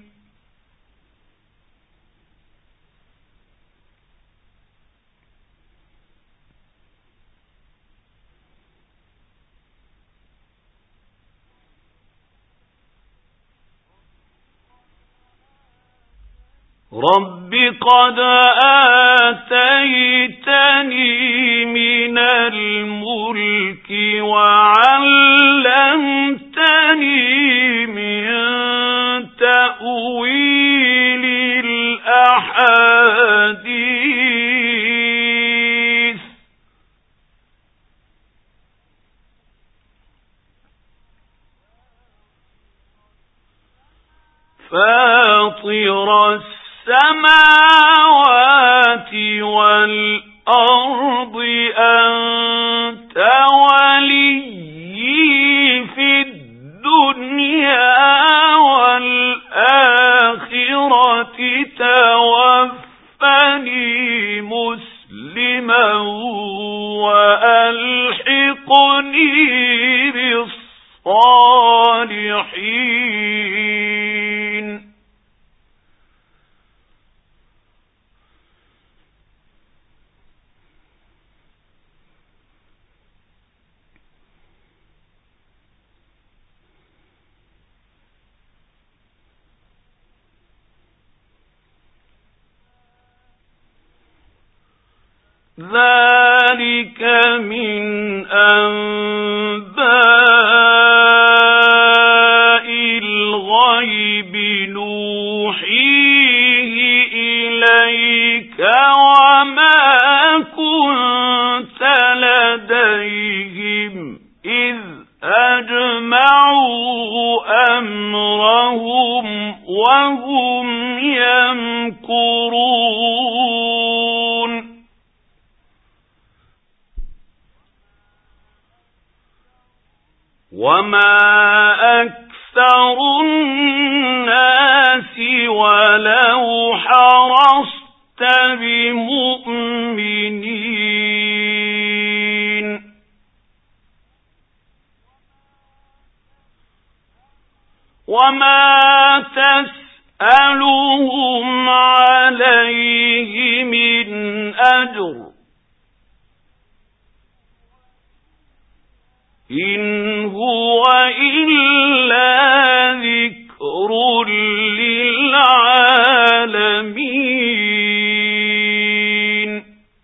رب قد آتيتني من الملك وعلمتني من تأويل الأحاديث فاطر السماوات والأرض أنت وليي في الدنيا والآخرة توفني مسلما وألحقني بالصالحين. ذلك من أنباء الغيب نوحيه إليك وما كنت لديهم إذ أجمعوا أمرهم وهم يمكرون وما أكثر الناس ولو حرصت بمؤمنين وما تسألهم عليه من أجر إن هو إلا ذكر للعالمين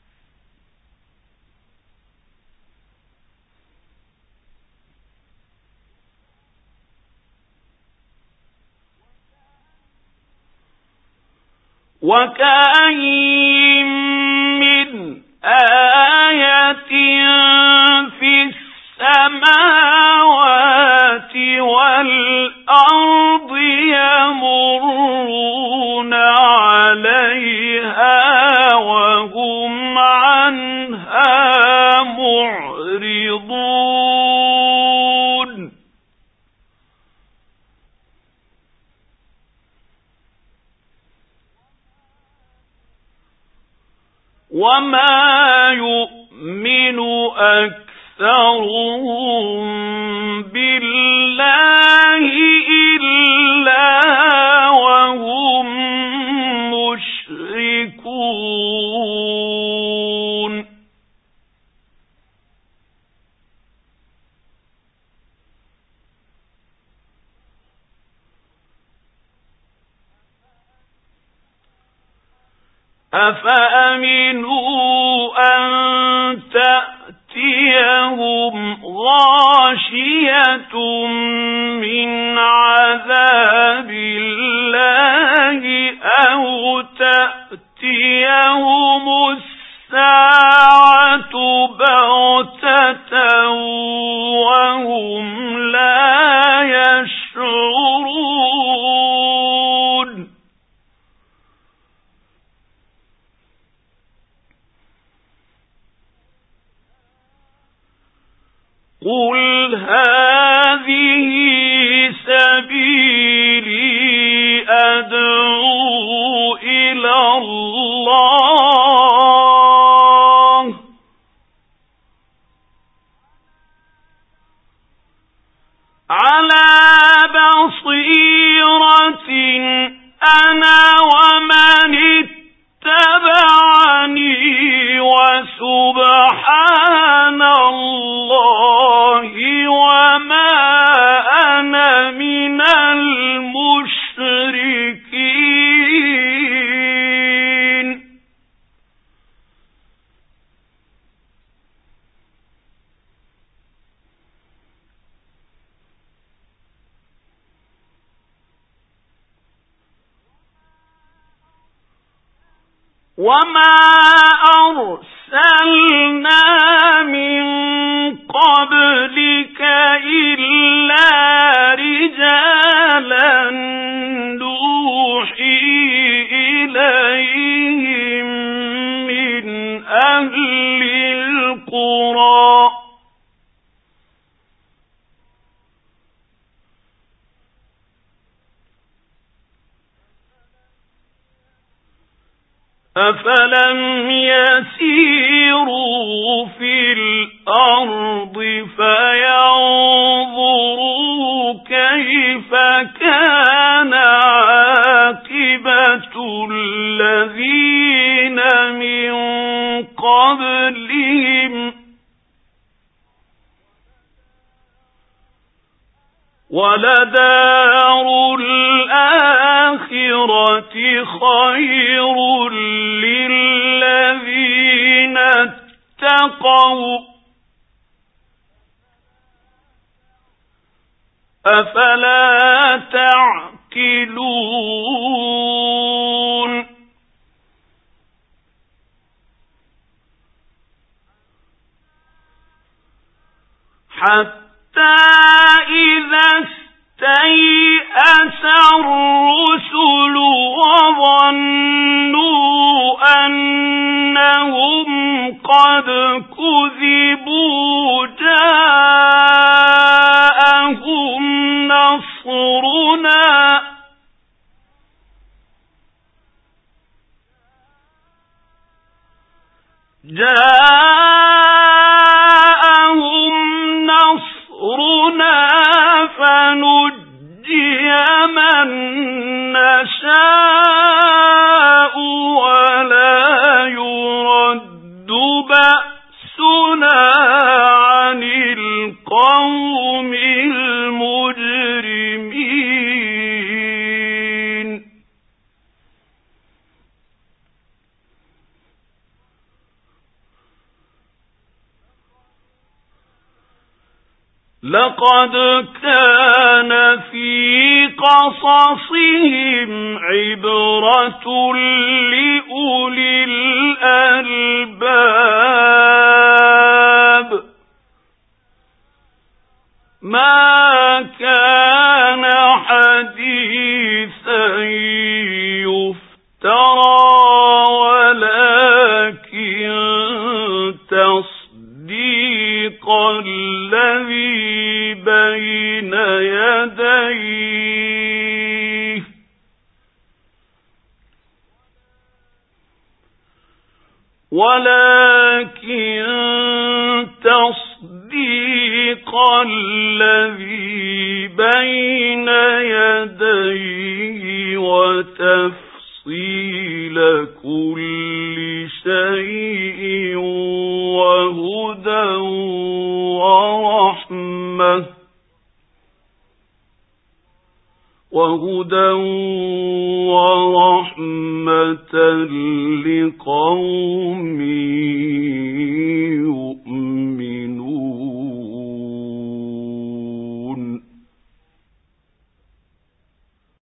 وكأين من آية في السماوات والأرض يمرون عليها وهم عنها معرضون وما يؤمن أكثرهم بالله إلا وهم مشركون أفأمنوا أن تأتيهم غاشية من عذاب الله أو تأتيهم الساعة بغتة وهم لا يشعرون قل هذه سبيلي أدعو إلى الله على بصيرة أنا ومن اتبعني وسبحان الله وما أنا من المشركين وما أرسلنا من قبلك إلا رجالا نوحي إليهم من أهل القرى أفلم يسيروا في الأرض فينظروا كيف كان عاقبة الذين من قبلهم ولدار الآخرة خير للذين اتقوا أفلا تعقلون حتى إذا استيأس الرسل وظنوا أنهم قد كذبوا جاءهم نصرنا فنجي من نشاء ولا يرد بأسنا عن القوم المجرمين لقد كان في قصصهم عبرة لأولي الألباب ما كان حديثا يفترى ولكن تصديق الذي بين يديه الذي بين يديه وتفصيل كل شيء وهدى ورحمة لقوم